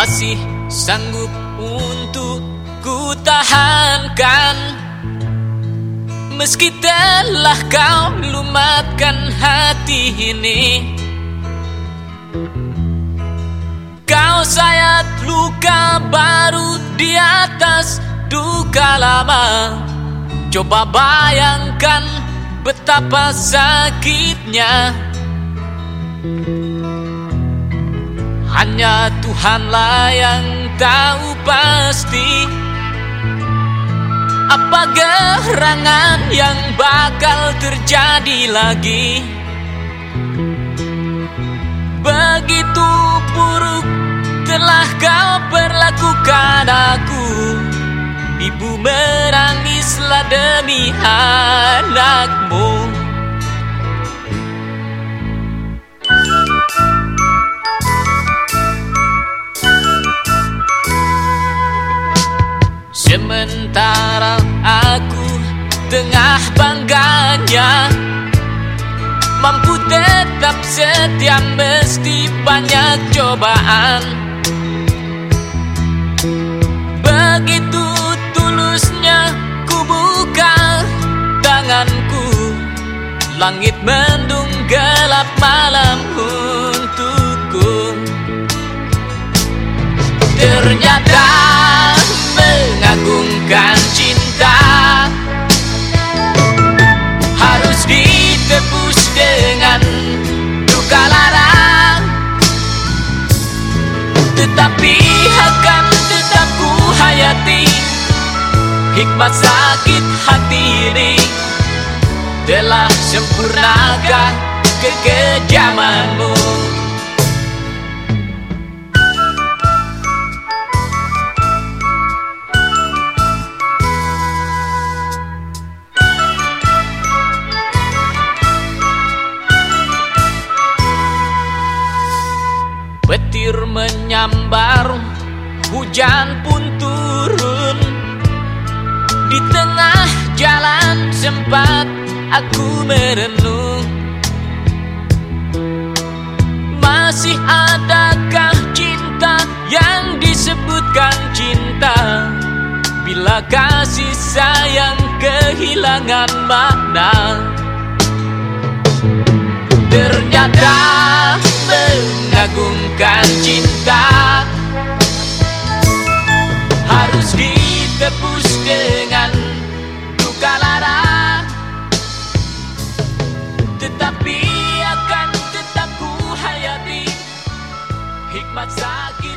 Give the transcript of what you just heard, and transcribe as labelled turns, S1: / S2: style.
S1: masih sanggup untuk ku tahankan, meski telah kau lumatkan hati ini. Kau sayat luka baru di atas duka lama. Coba bayangkan betapa sakitnya. Hanya Tuhanlah yang tahu pasti apa gerangan yang bakal terjadi lagi. Begitu buruk telah kau perlakukan aku. Ibu menangislah demi anakmu. Sementara aku tengah bangganya, mampu tetap setia meski banyak cobaan. Begitu tulusnya ku buka tanganku, langit mendung gelap malam untukku. Ternyata mengagungkan cinta harus ditebus dengan luka lara, tetapi akan tetap ku hayati hikmat sakit hati ini. Telah sempurnakah kekejamanmu? Petir menyambar, hujan pun turun. Di tengah jalan sempat aku merenung, masih adakah cinta yang disebutkan cinta bila kasih sayang kehilangan makna? Ternyata mengagungkan cinta harus ditebus dengan luka lara, tetapi akan tetap ku hayati hikmat sakit